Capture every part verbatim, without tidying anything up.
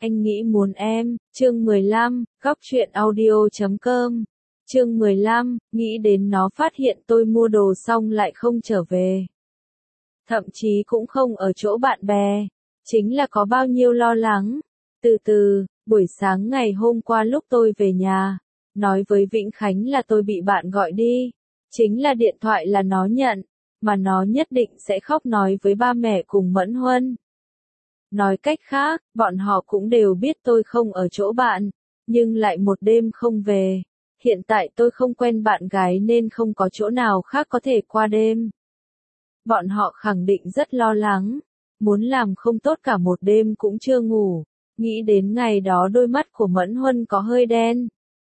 Anh nghĩ muốn em, chương mười lăm, góc truyện audio chấm com. Chương mười lăm, nghĩ đến nó phát hiện tôi mua đồ xong lại không trở về. Thậm chí cũng không ở chỗ bạn bè. Chính là có bao nhiêu lo lắng. Từ từ, buổi sáng ngày hôm qua lúc tôi về nhà, nói với Vĩnh Khánh là tôi bị bạn gọi đi. Chính là điện thoại là nó nhận, mà nó nhất định sẽ khóc nói với ba mẹ cùng Mẫn Huân. Nói cách khác, bọn họ cũng đều biết tôi không ở chỗ bạn, nhưng lại một đêm không về. Hiện tại tôi không quen bạn gái nên không có chỗ nào khác có thể qua đêm. Bọn họ khẳng định rất lo lắng, muốn làm không tốt cả một đêm cũng chưa ngủ. Nghĩ đến ngày đó đôi mắt của Mẫn Huân có hơi đen.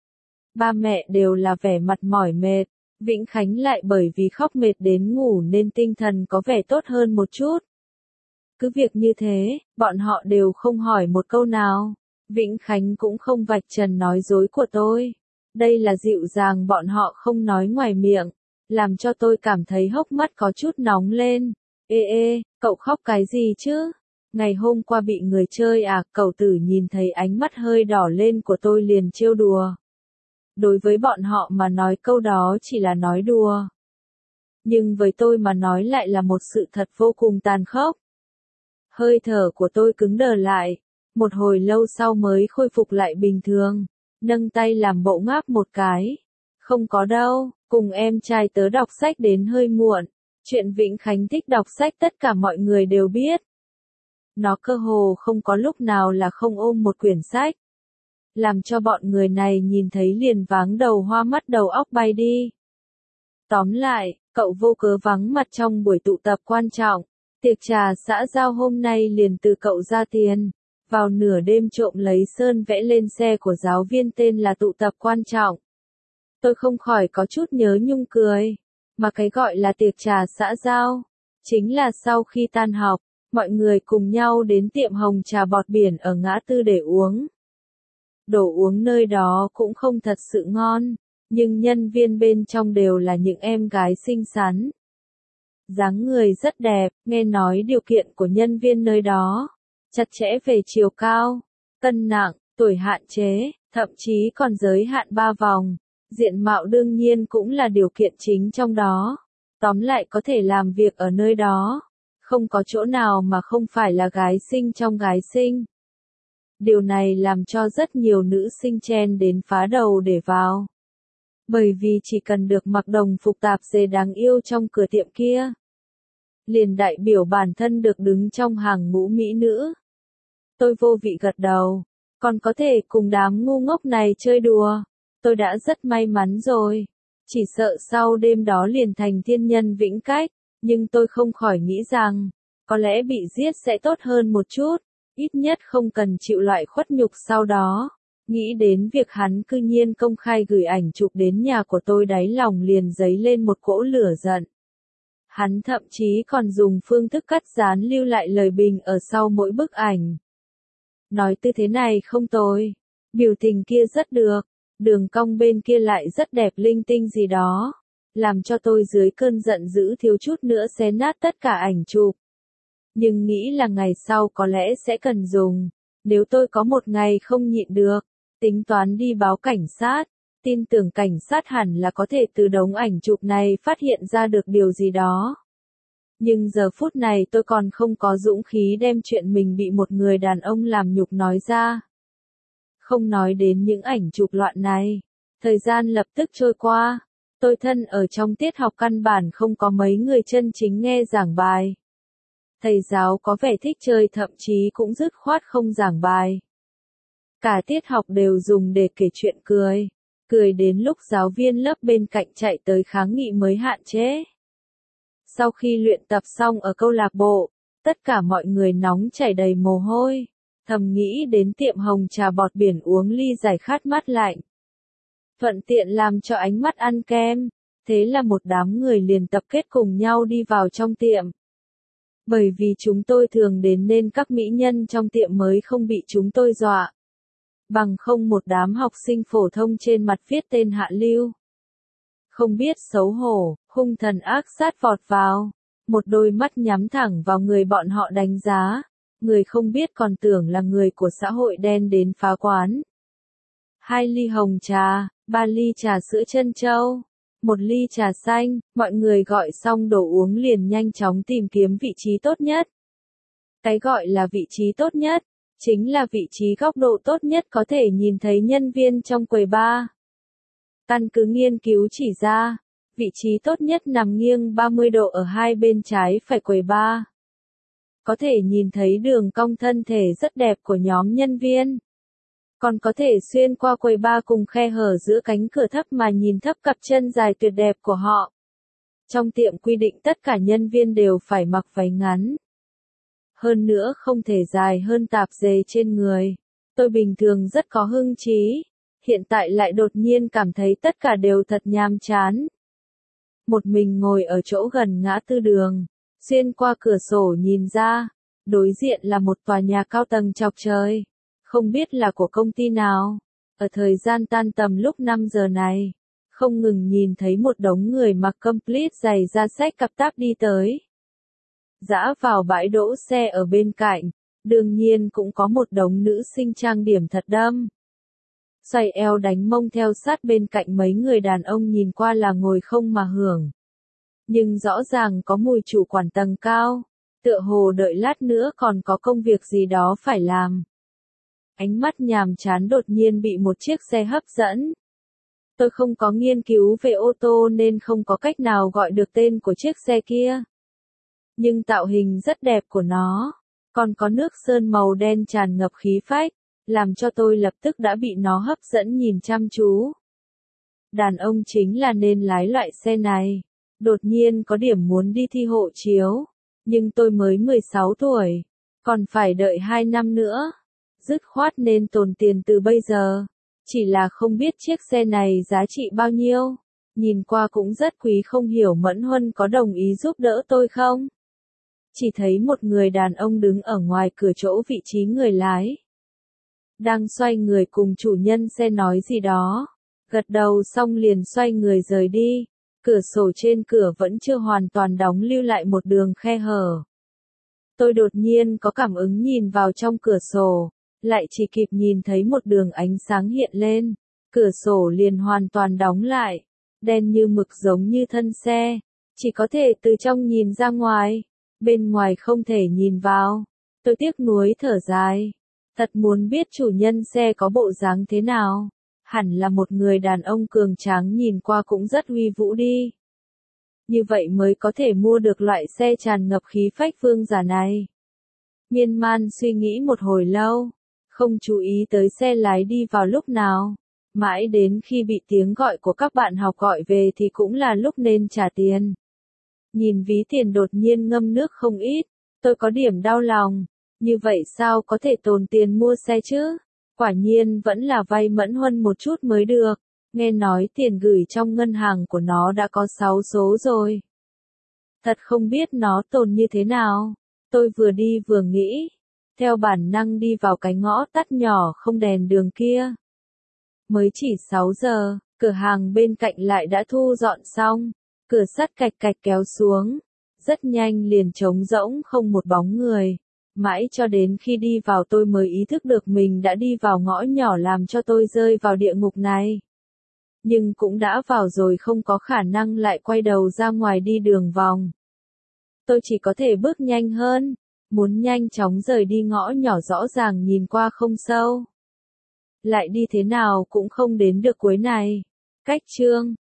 Ba mẹ đều là vẻ mặt mỏi mệt, Vĩnh Khánh lại bởi vì khóc mệt đến ngủ nên tinh thần có vẻ tốt hơn một chút. Cứ việc như thế, bọn họ đều không hỏi một câu nào. Vĩnh Khánh cũng không vạch trần nói dối của tôi. Đây là dịu dàng bọn họ không nói ngoài miệng, làm cho tôi cảm thấy hốc mắt có chút nóng lên. Ê ê, cậu khóc cái gì chứ? Ngày hôm qua bị người chơi à? Cậu tử nhìn thấy ánh mắt hơi đỏ lên của tôi liền trêu đùa. Đối với bọn họ mà nói câu đó chỉ là nói đùa. Nhưng với tôi mà nói lại là một sự thật vô cùng tàn khốc. Hơi thở của tôi cứng đờ lại, một hồi lâu sau mới khôi phục lại bình thường, nâng tay làm bộ ngáp một cái. Không có đâu, cùng em trai tớ đọc sách đến hơi muộn, chuyện Vĩnh Khánh thích đọc sách tất cả mọi người đều biết. Nó cơ hồ không có lúc nào là không ôm một quyển sách. Làm cho bọn người này nhìn thấy liền váng đầu hoa mắt đầu óc bay đi. Tóm lại, cậu vô cớ vắng mặt trong buổi tụ tập quan trọng. Tiệc trà xã giao hôm nay liền từ cậu ra tiền, vào nửa đêm trộm lấy sơn vẽ lên xe của giáo viên tên là tụ tập quan trọng. Tôi không khỏi có chút nhớ nhung cười, mà cái gọi là tiệc trà xã giao, chính là sau khi tan học, mọi người cùng nhau đến tiệm hồng trà bọt biển ở ngã tư để uống. Đồ uống nơi đó cũng không thật sự ngon, nhưng nhân viên bên trong đều là những em gái xinh xắn. Dáng người rất đẹp, nghe nói điều kiện của nhân viên nơi đó, chặt chẽ về chiều cao, cân nặng, tuổi hạn chế, thậm chí còn giới hạn ba vòng. Diện mạo đương nhiên cũng là điều kiện chính trong đó. Tóm lại có thể làm việc ở nơi đó, không có chỗ nào mà không phải là gái xinh trong gái xinh. Điều này làm cho rất nhiều nữ sinh chen đến phá đầu để vào. Bởi vì chỉ cần được mặc đồng phục tạp dề đáng yêu trong cửa tiệm kia, liền đại biểu bản thân được đứng trong hàng ngũ mỹ nữ. Tôi vô vị gật đầu, còn có thể cùng đám ngu ngốc này chơi đùa, tôi đã rất may mắn rồi. Chỉ sợ sau đêm đó liền thành thiên nhân vĩnh cách, nhưng tôi không khỏi nghĩ rằng, có lẽ bị giết sẽ tốt hơn một chút, ít nhất không cần chịu loại khuất nhục sau đó. Nghĩ đến việc hắn cư nhiên công khai gửi ảnh chụp đến nhà của tôi, đáy lòng liền dấy lên một cỗ lửa giận. Hắn thậm chí còn dùng phương thức cắt dán lưu lại lời bình ở sau mỗi bức ảnh. Nói tư thế này không tồi, biểu tình kia rất được, đường cong bên kia lại rất đẹp linh tinh gì đó, làm cho tôi dưới cơn giận dữ thiếu chút nữa xé nát tất cả ảnh chụp. Nhưng nghĩ là ngày sau có lẽ sẽ cần dùng, nếu tôi có một ngày không nhịn được, tính toán đi báo cảnh sát. Tin tưởng cảnh sát hẳn là có thể từ đống ảnh chụp này phát hiện ra được điều gì đó. Nhưng giờ phút này tôi còn không có dũng khí đem chuyện mình bị một người đàn ông làm nhục nói ra. Không nói đến những ảnh chụp loạn này. Thời gian lập tức trôi qua. Tôi thân ở trong tiết học căn bản không có mấy người chân chính nghe giảng bài. Thầy giáo có vẻ thích chơi, thậm chí cũng dứt khoát không giảng bài. Cả tiết học đều dùng để kể chuyện cười. Cười đến lúc giáo viên lớp bên cạnh chạy tới kháng nghị mới hạn chế. Sau khi luyện tập xong ở câu lạc bộ, tất cả mọi người nóng chảy đầy mồ hôi, thầm nghĩ đến tiệm hồng trà bọt biển uống ly giải khát mát lạnh. Thuận tiện làm cho ánh mắt ăn kem, thế là một đám người liền tập kết cùng nhau đi vào trong tiệm. Bởi vì chúng tôi thường đến nên các mỹ nhân trong tiệm mới không bị chúng tôi dọa. Bằng không một đám học sinh phổ thông trên mặt viết tên hạ lưu. Không biết xấu hổ, hung thần ác sát vọt vào, một đôi mắt nhắm thẳng vào người bọn họ đánh giá, người không biết còn tưởng là người của xã hội đen đến phá quán. Hai ly hồng trà, ba ly trà sữa trân châu, một ly trà xanh, mọi người gọi xong đồ uống liền nhanh chóng tìm kiếm vị trí tốt nhất. Cái gọi là vị trí tốt nhất, chính là vị trí góc độ tốt nhất có thể nhìn thấy nhân viên trong quầy bar. Căn cứ nghiên cứu chỉ ra, vị trí tốt nhất nằm nghiêng ba mươi độ ở hai bên trái phải quầy bar. Có thể nhìn thấy đường cong thân thể rất đẹp của nhóm nhân viên. Còn có thể xuyên qua quầy bar cùng khe hở giữa cánh cửa thấp mà nhìn thấp cặp chân dài tuyệt đẹp của họ. Trong tiệm quy định tất cả nhân viên đều phải mặc váy ngắn. Hơn nữa không thể dài hơn tạp dề trên người. Tôi bình thường rất có hưng trí, hiện tại lại đột nhiên cảm thấy tất cả đều thật nhàm chán. Một mình ngồi ở chỗ gần ngã tư đường, xuyên qua cửa sổ nhìn ra, đối diện là một tòa nhà cao tầng chọc trời, không biết là của công ty nào. Ở thời gian tan tầm lúc năm giờ này, không ngừng nhìn thấy một đống người mặc complete giày da xách cặp táp đi tới. Dã vào bãi đỗ xe ở bên cạnh, đương nhiên cũng có một đống nữ sinh trang điểm thật đâm. Xoay eo đánh mông theo sát bên cạnh mấy người đàn ông nhìn qua là ngồi không mà hưởng. Nhưng rõ ràng có mùi chủ quản tầng cao, tựa hồ đợi lát nữa còn có công việc gì đó phải làm. Ánh mắt nhàm chán đột nhiên bị một chiếc xe hấp dẫn. Tôi không có nghiên cứu về ô tô nên không có cách nào gọi được tên của chiếc xe kia. Nhưng tạo hình rất đẹp của nó, còn có nước sơn màu đen tràn ngập khí phách, làm cho tôi lập tức đã bị nó hấp dẫn nhìn chăm chú. Đàn ông chính là nên lái loại xe này. Đột nhiên có điểm muốn đi thi hộ chiếu, nhưng tôi mới mười sáu tuổi, còn phải đợi hai năm nữa. Dứt khoát nên tồn tiền từ bây giờ. Chỉ là không biết chiếc xe này giá trị bao nhiêu. Nhìn qua cũng rất quý, không hiểu Mẫn Huân có đồng ý giúp đỡ tôi không? Chỉ thấy một người đàn ông đứng ở ngoài cửa chỗ vị trí người lái. Đang xoay người cùng chủ nhân xe nói gì đó. Gật đầu xong liền xoay người rời đi. Cửa sổ trên cửa vẫn chưa hoàn toàn đóng, lưu lại một đường khe hở. Tôi đột nhiên có cảm ứng nhìn vào trong cửa sổ, lại chỉ kịp nhìn thấy một đường ánh sáng hiện lên. Cửa sổ liền hoàn toàn đóng lại, đen như mực giống như thân xe, chỉ có thể từ trong nhìn ra ngoài, bên ngoài không thể nhìn vào. Tôi tiếc nuối thở dài, thật muốn biết chủ nhân xe có bộ dáng thế nào. Hẳn là một người đàn ông cường tráng, nhìn qua cũng rất uy vũ đi. Như vậy mới có thể mua được loại xe tràn ngập khí phách vương giả này. Miên man suy nghĩ một hồi lâu, không chú ý tới xe lái đi vào lúc nào. Mãi đến khi bị tiếng gọi của các bạn học gọi về thì cũng là lúc nên trả tiền. Nhìn ví tiền đột nhiên ngâm nước không ít, tôi có điểm đau lòng. Như vậy sao có thể tồn tiền mua xe chứ? Quả nhiên vẫn là vay Mẫn Huân một chút mới được. Nghe nói tiền gửi trong ngân hàng của nó đã có sáu số rồi. Thật không biết nó tồn như thế nào. Tôi vừa đi vừa nghĩ. Theo bản năng đi vào cái ngõ tắt nhỏ không đèn đường kia. Mới chỉ sáu giờ, cửa hàng bên cạnh lại đã thu dọn xong. Cửa sắt cạch cạch kéo xuống. Rất nhanh liền trống rỗng, không một bóng người. Mãi cho đến khi đi vào tôi mới ý thức được mình đã đi vào ngõ nhỏ làm cho tôi rơi vào địa ngục này. Nhưng cũng đã vào rồi, không có khả năng lại quay đầu ra ngoài đi đường vòng. Tôi chỉ có thể bước nhanh hơn, muốn nhanh chóng rời đi ngõ nhỏ rõ ràng nhìn qua không sâu. Lại đi thế nào cũng không đến được cuối này. Cách chương